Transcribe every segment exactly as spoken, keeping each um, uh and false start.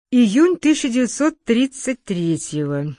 Июнь тысяча девятьсот тридцать третьего.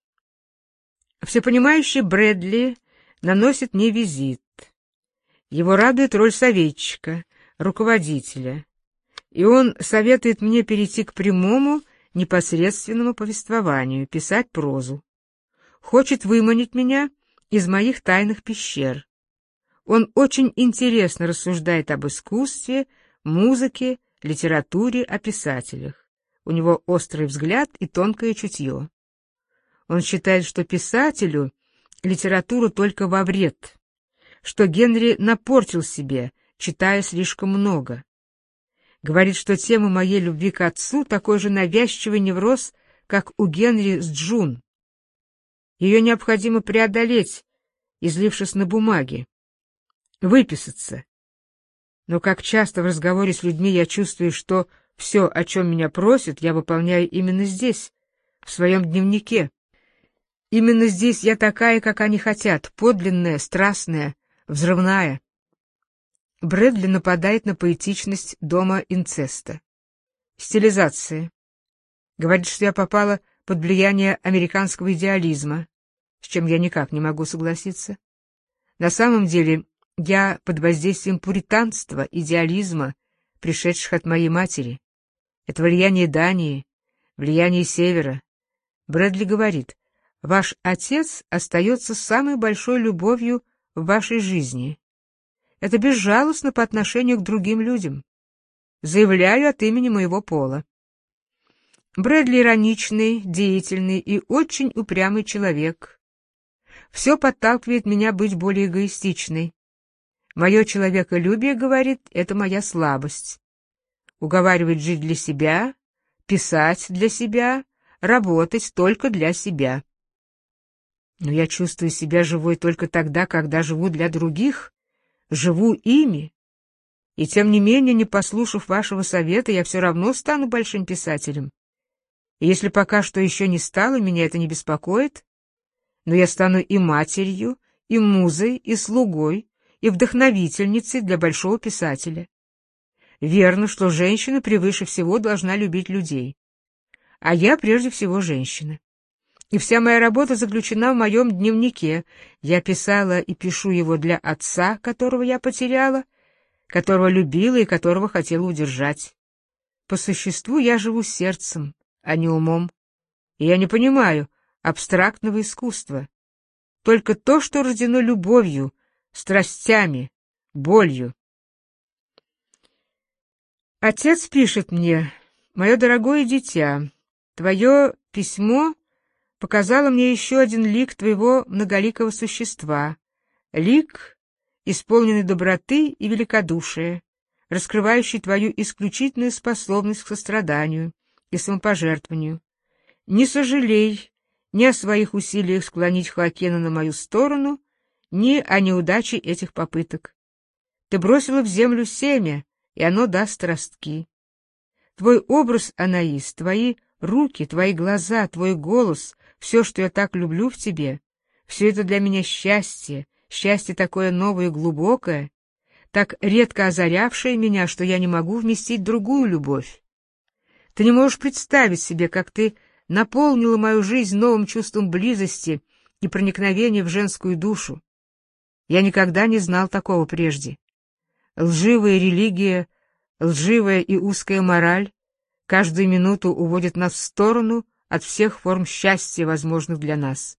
Всепонимающий Брэдли наносит мне визит. Его радует роль советчика, руководителя, и он советует мне перейти к прямому, непосредственному повествованию, писать прозу. Хочет выманить меня из моих тайных пещер. Он очень интересно рассуждает об искусстве, музыке, литературе, о писателях. У него острый взгляд и тонкое чутье. Он считает, что писателю литература только во вред, что Генри напортил себе, читая слишком много. Говорит, что тема моей любви к отцу такой же навязчивый невроз, как у Генри с Джун. Ее необходимо преодолеть, излившись на бумаге, выписаться. Но как часто в разговоре с людьми я чувствую, что все, о чем меня просят, я выполняю именно здесь, в своем дневнике. Именно здесь я такая, как они хотят, подлинная, страстная, взрывная. Брэдли нападает на поэтичность дома инцеста. Стилизация. Говорит, что я попала под влияние американского идеализма, с чем я никак не могу согласиться. На самом деле я под воздействием пуританства, идеализма, пришедших от моей матери. Это влияние Дании, влияние Севера. Брэдли говорит: ваш отец остается самой большой любовью в вашей жизни. Это безжалостно по отношению к другим людям. Заявляю от имени моего пола. Брэдли ироничный, деятельный и очень упрямый человек. Все подталкивает меня быть более эгоистичной. Мое человеколюбие, говорит, это моя слабость. Уговаривает жить для себя, писать для себя, работать только для себя. Но я чувствую себя живой только тогда, когда живу для других, живу ими. И тем не менее, не послушав вашего совета, я все равно стану большим писателем. И если пока что еще не стала, меня это не беспокоит, но я стану и матерью, и музой, и слугой, и вдохновительницей для большого писателя. Верно, что женщина превыше всего должна любить людей. А я прежде всего женщина. И вся моя работа заключена в моем дневнике. Я писала и пишу его для отца, которого я потеряла, которого любила и которого хотела удержать. По существу я живу сердцем, а не умом. И я не понимаю абстрактного искусства. Только то, что рождено любовью, страстями, болью. Отец пишет мне: «Мое дорогое дитя, твое письмо показало мне еще один лик твоего многоликого существа, лик, исполненный доброты и великодушия, раскрывающий твою исключительную способность к состраданию и самопожертвованию. Не сожалей ни о своих усилиях склонить Хоакена на мою сторону, ни о неудаче этих попыток. Ты бросила в землю семя, и оно даст ростки. Твой образ, Анаис, твои руки, твои глаза, твой голос, все, что я так люблю в тебе, все это для меня счастье, счастье такое новое и глубокое, так редко озарявшее меня, что я не могу вместить другую любовь. Ты не можешь представить себе, как ты наполнила мою жизнь новым чувством близости и проникновения в женскую душу. Я никогда не знал такого прежде. Лживая религия, лживая и узкая мораль каждую минуту уводят нас в сторону от всех форм счастья, возможных для нас.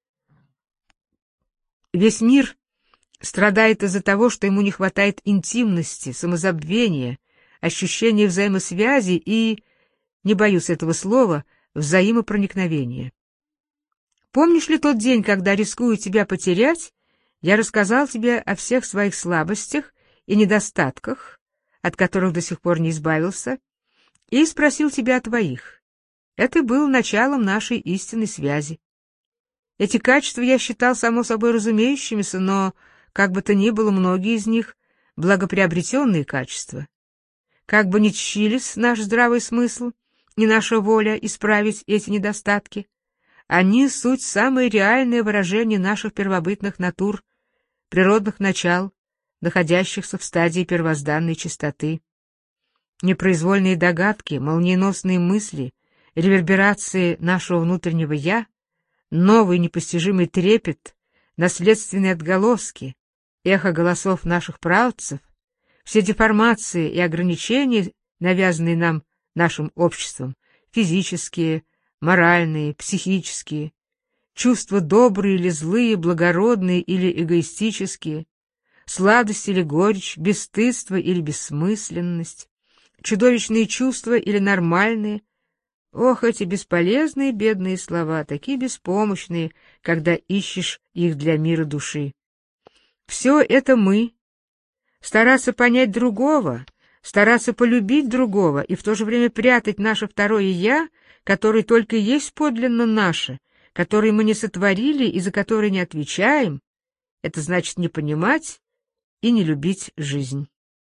Весь мир страдает из-за того, что ему не хватает интимности, самозабвения, ощущения взаимосвязи и, не боюсь этого слова, взаимопроникновения. Помнишь ли тот день, когда, рискуя тебя потерять, я рассказал тебе о всех своих слабостях и недостатках, от которых до сих пор не избавился, и спросил тебя о твоих? Это было началом нашей истинной связи. Эти качества я считал само собой разумеющимися, но, как бы то ни было, многие из них — благоприобретенные качества. Как бы ни тщились наш здравый смысл и наша воля исправить эти недостатки, они — суть самое реальное выражение наших первобытных натур, природных начал, находящихся в стадии первозданной чистоты. непроизвольные догадки, молниеносные мысли, реверберации нашего внутреннего «я», новый непостижимый трепет, наследственные отголоски, эхо голосов наших праотцев, все деформации и ограничения, навязанные нам нашим обществом, физические, моральные, психические, чувства добрые или злые, благородные или эгоистические, сладость или горечь, бесстыдство или бессмысленность, чудовищные чувства или нормальные. Ох, эти бесполезные бедные слова, такие беспомощные, когда ищешь их для мира души. Все это мы. Стараться понять другого, стараться полюбить другого и в то же время прятать наше второе «я», которое только и есть подлинно наше, которое мы не сотворили и за которое не отвечаем, это значит не понимать и не любить жизнь.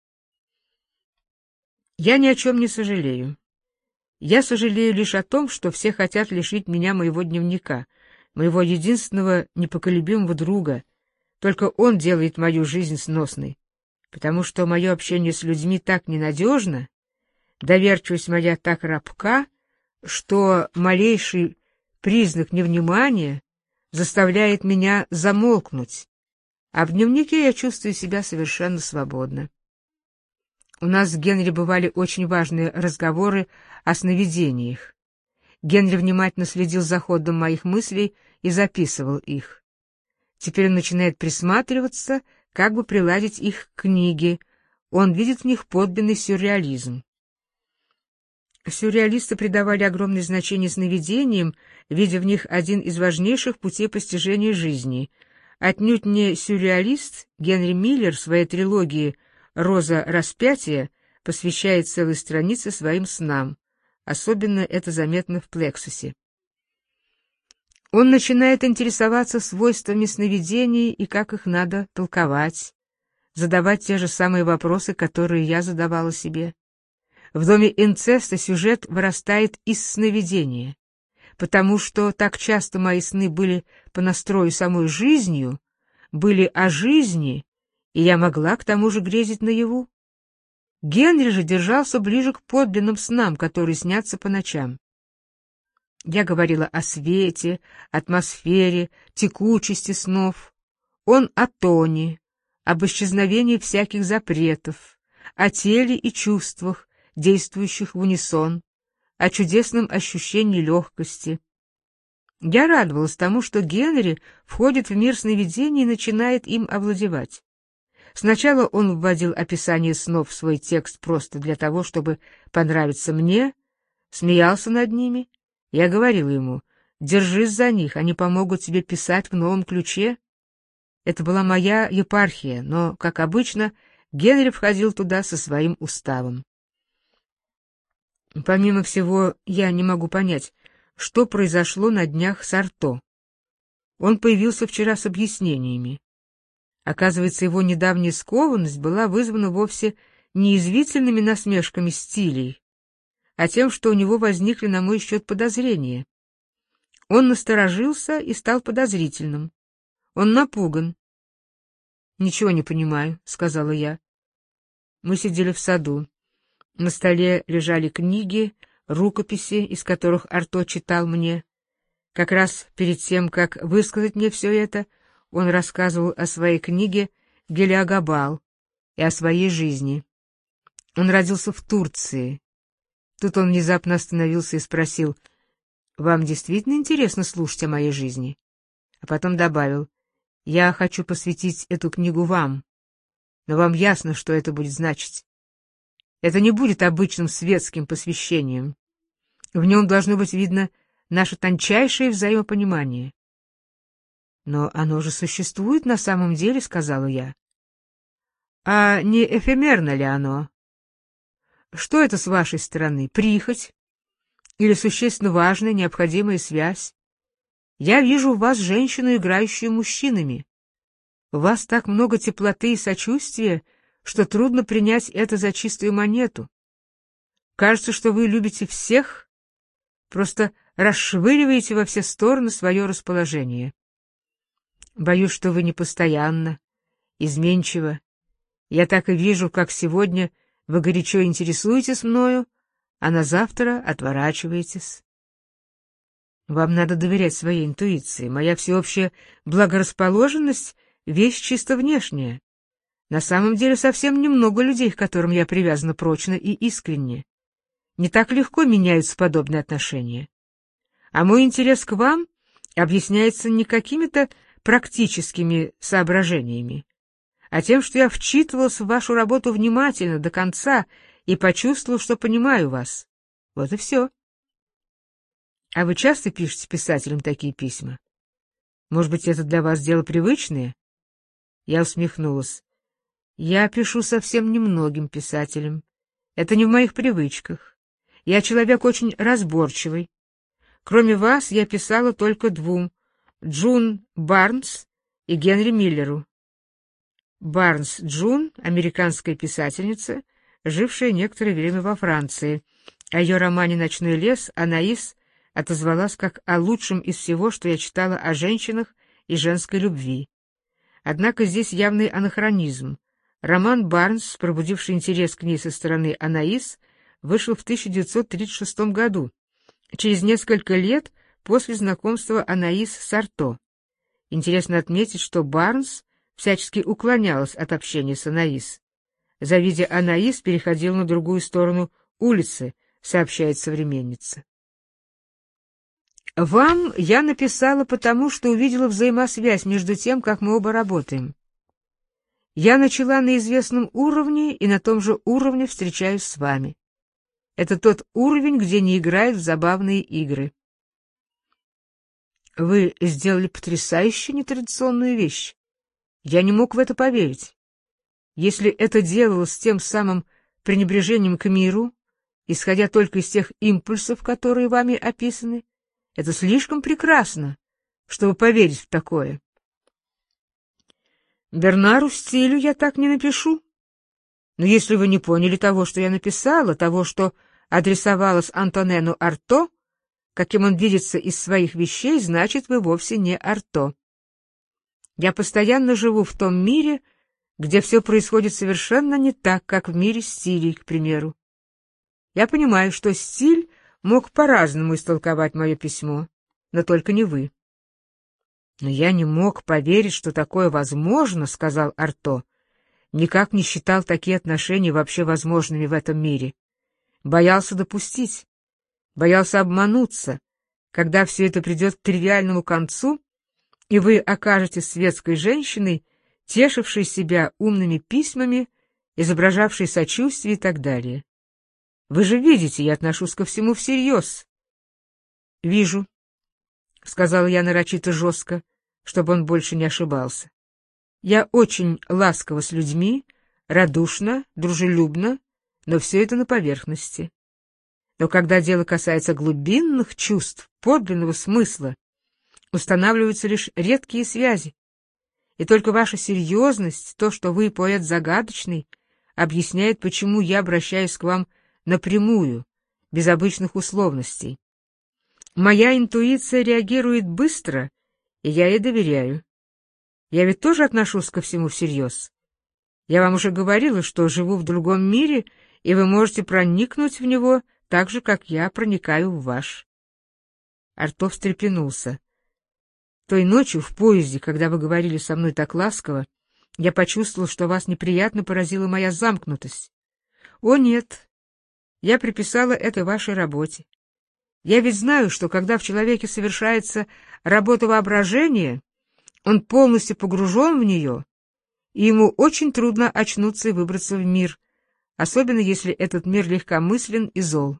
Я ни о чем не сожалею. Я сожалею лишь о том, что все хотят лишить меня моего дневника, моего единственного непоколебимого друга. Только он делает мою жизнь сносной, потому что мое общение с людьми так ненадежно, доверчивость моя так рабка, что малейший признак невнимания заставляет меня замолкнуть, а в дневнике я чувствую себя совершенно свободно. У нас с Генри бывали очень важные разговоры о сновидениях. Генри внимательно следил за ходом моих мыслей и записывал их. Теперь он начинает присматриваться, как бы приладить их к книге. Он видит в них подлинный сюрреализм. Сюрреалисты придавали огромное значение сновидениям, видя в них один из важнейших путей постижения жизни. Отнюдь не сюрреалист, Генри Миллер в своей трилогии «Роза распятия» посвящает целые страницы своим снам. Особенно это заметно в «Плексусе». Он начинает интересоваться свойствами сновидений и как их надо толковать, задавать те же самые вопросы, которые я задавала себе. В доме инцеста сюжет вырастает из сновидения, потому что так часто мои сны были по настрою самой жизнью, были о жизни, и я могла к тому же грезить наяву. Генри же держался ближе к подлинным снам, которые снятся по ночам. Я говорила о свете, атмосфере, текучести снов. Он о тоне, об исчезновении всяких запретов, о теле и чувствах, действующих в унисон, о чудесном ощущении легкости. Я радовалась тому, что Генри входит в мир сновидений и начинает им овладевать. Сначала он вводил описание снов в свой текст просто для того, чтобы понравиться мне, смеялся над ними. Я говорила ему: «Держись за них, они помогут тебе писать в новом ключе». Это была моя епархия, но, как обычно, Генри входил туда со своим уставом. Помимо всего, я не могу понять, что произошло на днях с Арто. Он появился вчера с объяснениями. Оказывается, его недавняя скованность была вызвана вовсе не извительными насмешками стилей, а тем, что у него возникли на мой счет подозрения. Он насторожился и стал подозрительным. Он напуган. «Ничего не понимаю», — сказала я. Мы сидели в саду. На столе лежали книги, рукописи, из которых Арто читал мне. Как раз перед тем, как высказать мне все это, он рассказывал о своей книге «Гелиогабал» и о своей жизни. Он родился в Турции. Тут он внезапно остановился и спросил: «Вам действительно интересно слушать о моей жизни?» А потом добавил: «Я хочу посвятить эту книгу вам, но вам ясно, что это будет значить. Это не будет обычным светским посвящением. В нем должно быть видно наше тончайшее взаимопонимание». «Но оно же существует на самом деле», — сказала я. «А не эфемерно ли оно? Что это с вашей стороны? Прихоть? Или существенно важная, необходимая связь? Я вижу в вас женщину, играющую мужчинами. У вас так много теплоты и сочувствия, что трудно принять это за чистую монету. Кажется, что вы любите всех, просто расшвыриваете во все стороны свое расположение. Боюсь, что вы непостоянна, изменчива. Я так и вижу, как сегодня Вы горячо интересуетесь мною, а на завтра отворачиваетесь. Вам надо доверять своей интуиции. Моя всеобщая благорасположенность — вещь чисто внешняя. На самом деле совсем немного людей, к которым я привязана прочно и искренне. Не так легко меняются подобные отношения. А мой интерес к вам объясняется не какими-то практическими соображениями, а тем, что я вчитывалась в вашу работу внимательно до конца и почувствовал, что понимаю вас. Вот и все. А вы часто пишете писателям такие письма? Может быть, это для вас дело привычное? Я усмехнулась. Я пишу совсем немногим писателям. Это не в моих привычках. Я человек очень разборчивый. Кроме вас, я писала только двум — Джун Барнс и Генри Миллеру. Барнс Джун — американская писательница, жившая некоторое время во Франции. О ее романе «Ночной лес» Анаис отозвалась как о лучшем из всего, что я читала о женщинах и женской любви. Однако здесь явный анахронизм. Роман Барнс, пробудивший интерес к ней со стороны Анаис, вышел в тысяча девятьсот тридцать шестом году, через несколько лет после знакомства Анаис с Арто. Интересно отметить, что Барнс всячески уклонялась от общения с Анаис. Завидя Анаис, переходил на другую сторону улицы, сообщает современница. Вам я написала потому, что увидела взаимосвязь между тем, как мы оба работаем. Я начала на известном уровне и на том же уровне встречаюсь с вами. Это тот уровень, где не играют в забавные игры. Вы сделали потрясающе нетрадиционную вещь. Я не мог в это поверить. Если это делалось с тем самым пренебрежением к миру, исходя только из тех импульсов, которые вами описаны, это слишком прекрасно, чтобы поверить в такое. Бернару Стилю я так не напишу. Но если вы не поняли того, что я написала, того, что адресовалось Антонену Арто, каким он видится из своих вещей, значит, вы вовсе не Арто. Я постоянно живу в том мире, где все происходит совершенно не так, как в мире стилей, к примеру. Я понимаю, что стиль мог по-разному истолковать мое письмо, но только не вы. Но я не мог поверить, что такое возможно, — сказал Арто. Никак не считал такие отношения вообще возможными в этом мире. Боялся допустить, боялся обмануться, когда все это придет к тривиальному концу, и вы окажетесь светской женщиной, тешившей себя умными письмами, изображавшей сочувствие и так далее. Вы же видите, я отношусь ко всему всерьез. — Вижу, — сказала я нарочито жестко, чтобы он больше не ошибался. Я очень ласкова с людьми, радушна, дружелюбна, но все это на поверхности. Но когда дело касается глубинных чувств, подлинного смысла, устанавливаются лишь редкие связи. И только ваша серьезность, то, что вы поэт загадочный, объясняет, почему я обращаюсь к вам напрямую, без обычных условностей. Моя интуиция реагирует быстро, и я ей доверяю. Я ведь тоже отношусь ко всему всерьез. Я вам уже говорила, что живу в другом мире, и вы можете проникнуть в него так же, как я проникаю в ваш. Арто встрепенулся. Той ночью в поезде, когда вы говорили со мной так ласково, я почувствовал, что вас неприятно поразила моя замкнутость. О, нет, я приписала это вашей работе. Я ведь знаю, что когда в человеке совершается работа воображения, он полностью погружен в нее, и ему очень трудно очнуться и выбраться в мир, особенно если этот мир легкомыслен и зол.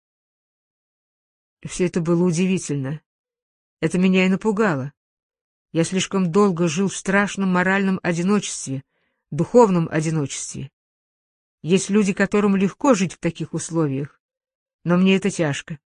Все это было удивительно. Это меня и напугало. Я слишком долго жил в страшном моральном одиночестве, духовном одиночестве. Есть люди, которым легко жить в таких условиях, но мне это тяжко.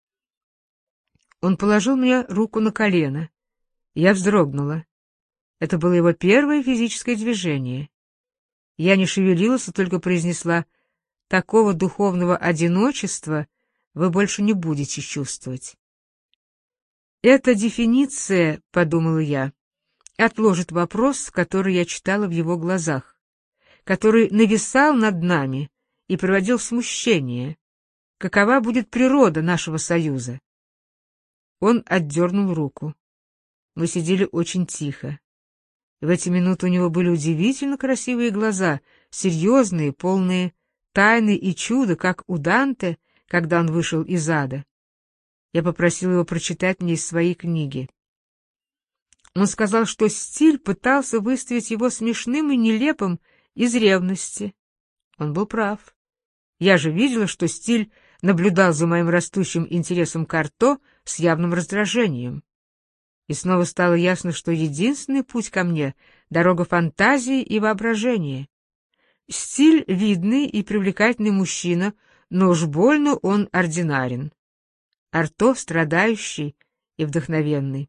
Он положил мне руку на колено. Я вздрогнула. Это было его первое физическое движение. Я не шевелилась, а только произнесла: «Такого духовного одиночества вы больше не будете чувствовать». Эта дефиниция, — подумала я, — отложит вопрос, который я читала в его глазах, который нависал над нами и приводил в смущение. Какова будет природа нашего союза? Он отдернул руку. Мы сидели очень тихо. В эти минуты у него были удивительно красивые глаза, серьезные, полные тайны и чуда, как у Данте, когда он вышел из ада. Я попросил его прочитать мне из своей книги. Он сказал, что стиль пытался выставить его смешным и нелепым из ревности. Он был прав. Я же видела, что стиль наблюдал за моим растущим интересом к Арто с явным раздражением. И снова стало ясно, что единственный путь ко мне — дорога фантазии и воображения. Стиль — видный и привлекательный мужчина, но уж больно он ординарен. Арто — страдающий и вдохновенный.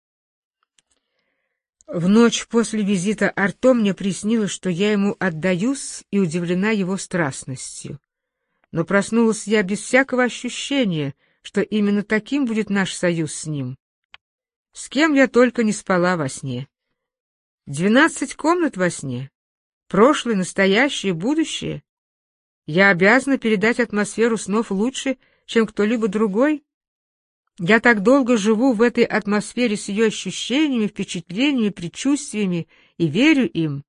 В ночь после визита Арто мне приснилось, что я ему отдаюсь и удивлена его страстностью. Но проснулась я без всякого ощущения, что именно таким будет наш союз с ним. С кем я только не спала во сне. Двенадцать комнат во сне. Прошлое, настоящее, будущее. Я обязана передать атмосферу снов лучше, чем кто-либо другой. Я так долго живу в этой атмосфере с ее ощущениями, впечатлениями, предчувствиями и верю им.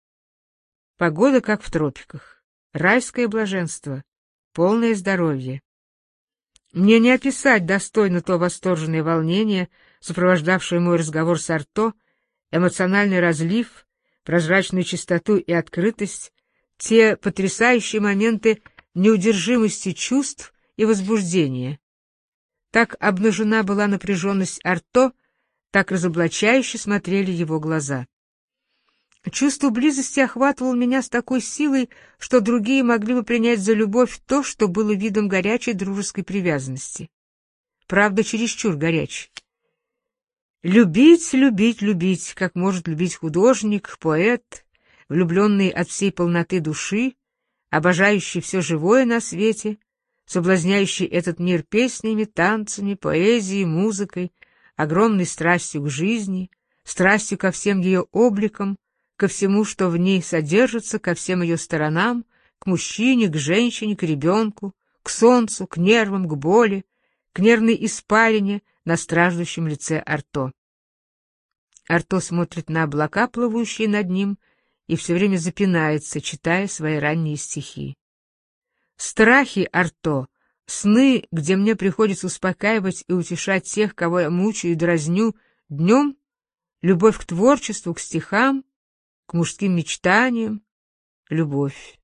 Погода как в тропиках. Райское блаженство. Полное здоровье. Мне не описать достойно то восторженное волнение, сопровождавшее мой разговор с Арто, эмоциональный разлив, прозрачную чистоту и открытость, те потрясающие моменты неудержимости чувств и возбуждения. Так обнажена была напряженность Арто, так разоблачающе смотрели его глаза. Чувство близости охватывало меня с такой силой, что другие могли бы принять за любовь то, что было видом горячей дружеской привязанности. Правда, чересчур горячей. Любить, любить, любить, как может любить художник, поэт, влюбленный от всей полноты души, обожающий все живое на свете, соблазняющий этот мир песнями, танцами, поэзией, музыкой, огромной страстью к жизни, страстью ко всем ее обликам, ко всему, что в ней содержится, ко всем ее сторонам, к мужчине, к женщине, к ребенку, к солнцу, к нервам, к боли, к нервной испарине на страждущем лице Арто. Арто смотрит на облака, плывущие над ним, и все время запинается, читая свои ранние стихи. Страхи Арто, сны, где мне приходится успокаивать и утешать тех, кого я мучаю и дразню днем, любовь к творчеству, к стихам, к мужским мечтаниям, любовь.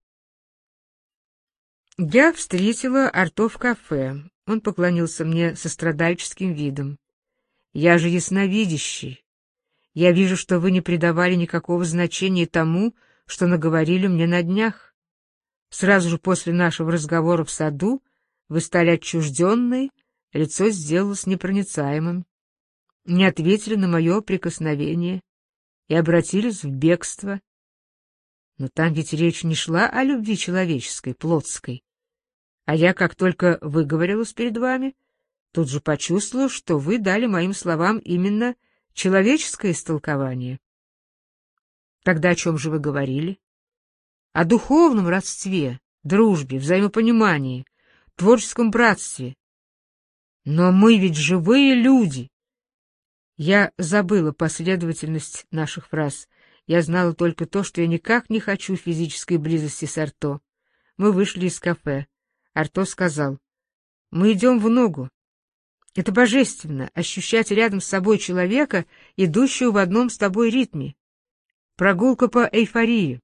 Я встретила Арто в кафе. Он поклонился мне со страдальческим видом. «Я же ясновидящий. Я вижу, что вы не придавали никакого значения тому, что наговорили мне на днях. Сразу же после нашего разговора в саду вы стали отчужденной, лицо сделалось непроницаемым, не ответили на мое прикосновение и обратились в бегство. Но там ведь речь не шла о любви человеческой, плотской. А я, как только выговорилась перед вами, тут же почувствовала, что вы дали моим словам именно человеческое истолкование. Тогда о чем же вы говорили? О духовном родстве, дружбе, взаимопонимании, творческом братстве. Но мы ведь живые люди. Я забыла последовательность наших фраз. Я знала только то, что я никак не хочу физической близости с Арто. Мы вышли из кафе. Арто сказал: «Мы идем в ногу. Это божественно — ощущать рядом с собой человека, идущего в одном с тобой ритме. Прогулка по эйфории».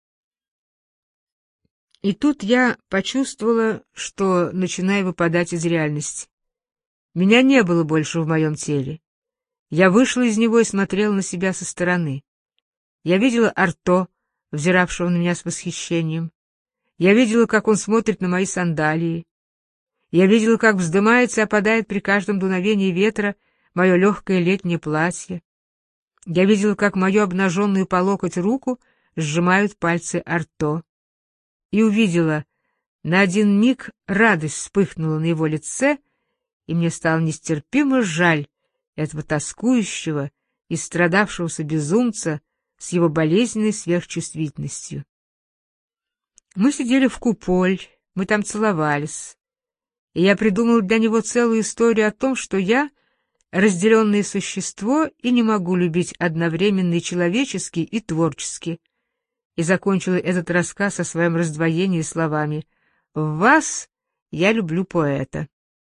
И тут я почувствовала, что начинаю выпадать из реальности. Меня не было больше в моем теле. Я вышла из него и смотрела на себя со стороны. Я видела Арто, взиравшего на меня с восхищением. Я видела, как он смотрит на мои сандалии. Я видела, как вздымается и опадает при каждом дуновении ветра мое легкое летнее платье. Я видела, как мою обнаженную по локоть руку сжимают пальцы Арто. И увидела, на один миг радость вспыхнула на его лице, и мне стало нестерпимо жаль этого тоскующего и страдавшегося безумца с его болезненной сверхчувствительностью. Мы сидели в куполь, мы там целовались, и я придумал для него целую историю о том, что я разделенное существо и не могу любить одновременно и человечески, и творчески. И закончила этот рассказ о своем раздвоении словами: «В вас я люблю поэта».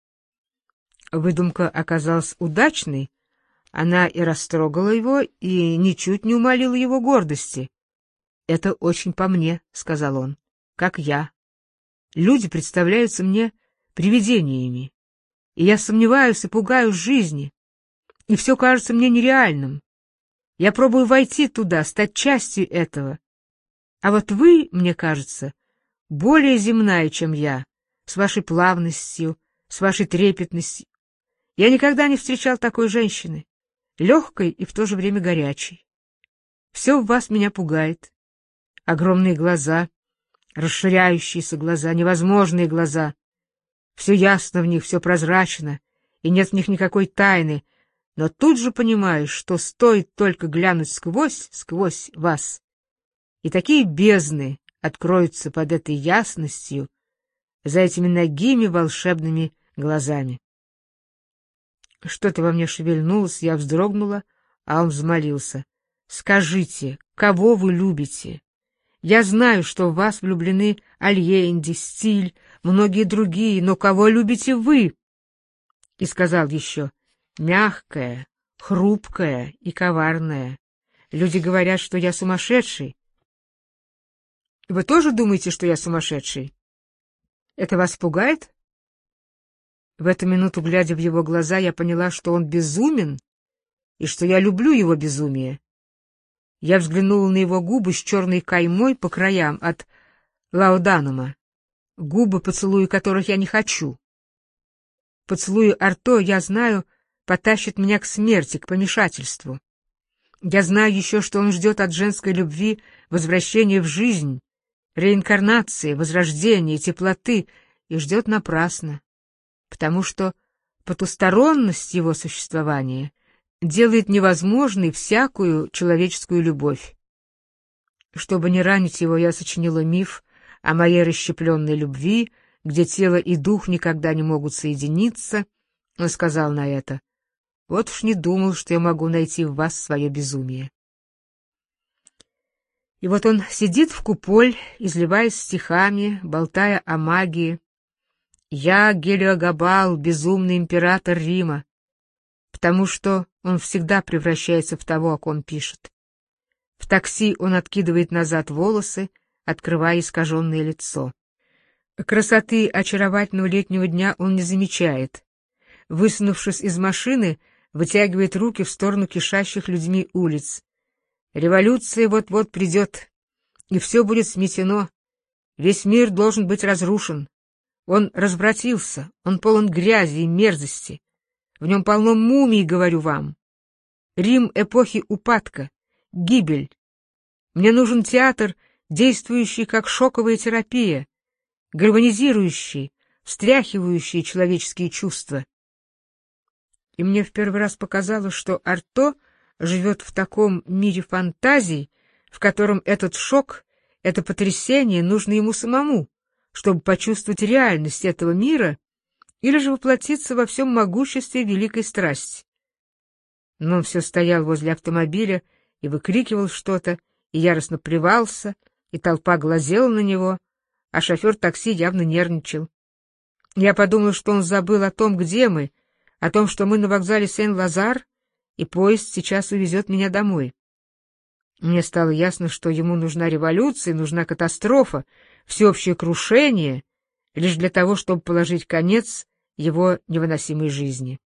Выдумка оказалась удачной, она и растрогала его, и ничуть не умалила его гордости. «Это очень по мне», — сказал он, — «как я. Люди представляются мне привидениями, и я сомневаюсь и пугаюсь жизни, и все кажется мне нереальным. Я пробую войти туда, стать частью этого. А вот вы, мне кажется, более земная, чем я, с вашей плавностью, с вашей трепетностью. Я никогда не встречал такой женщины, легкой и в то же время горячей. Все в вас меня пугает. Огромные глаза, расширяющиеся глаза, невозможные глаза. Все ясно в них, все прозрачно, и нет в них никакой тайны, но тут же понимаешь, что стоит только глянуть сквозь, сквозь вас, и такие бездны откроются под этой ясностью, за этими нагими волшебными глазами. Что-то во мне шевельнулось, я вздрогнула, а он взмолился: «Скажите, кого вы любите? Я знаю, что в вас влюблены Альенди, Стиль, многие другие, но кого любите вы?» И сказал еще: «Мягкая, хрупкая и коварная. Люди говорят, что я сумасшедший. Вы тоже думаете, что я сумасшедший? Это вас пугает?» В эту минуту, глядя в его глаза, я поняла, что он безумен и что я люблю его безумие. Я взглянула на его губы с черной каймой по краям от лауданума, губы, поцелуи которых я не хочу. Поцелуи Арто, я знаю, потащит меня к смерти, к помешательству. Я знаю еще, что он ждет от женской любви возвращения в жизнь, реинкарнации, возрождения, теплоты, и ждет напрасно, потому что потусторонность его существования делает невозможной всякую человеческую любовь. Чтобы не ранить его, я сочинила миф о моей расщепленной любви, где тело и дух никогда не могут соединиться. Он сказал на это: «Вот уж не думал, что я могу найти в вас свое безумие». И вот он сидит в куполь, изливаясь стихами, болтая о магии. «Я Гелиогабал, безумный император Рима», потому что он всегда превращается в того, о ком пишет. В такси он откидывает назад волосы, открывая искаженное лицо. Красоты очаровательного летнего дня он не замечает. Высунувшись из машины, вытягивает руки в сторону кишащих людьми улиц. Революция вот-вот придет, и все будет сметено. Весь мир должен быть разрушен. Он развратился, он полон грязи и мерзости. В нем полно мумий, говорю вам. Рим эпохи упадка, гибель. Мне нужен театр, действующий как шоковая терапия, гальванизирующий, встряхивающий человеческие чувства. И мне в первый раз показалось, что Арто живет в таком мире фантазий, в котором этот шок, это потрясение нужно ему самому, чтобы почувствовать реальность этого мира или же воплотиться во всем могуществе великой страсти. Но он все стоял возле автомобиля и выкрикивал что-то, и яростно плевался, и толпа глазела на него, а шофер такси явно нервничал. Я подумал, что он забыл о том, где мы, о том, что мы на вокзале Сен-Лазар, и поезд сейчас увезет меня домой. Мне стало ясно, что ему нужна революция, нужна катастрофа, всеобщее крушение, лишь для того, чтобы положить конец его невыносимой жизни.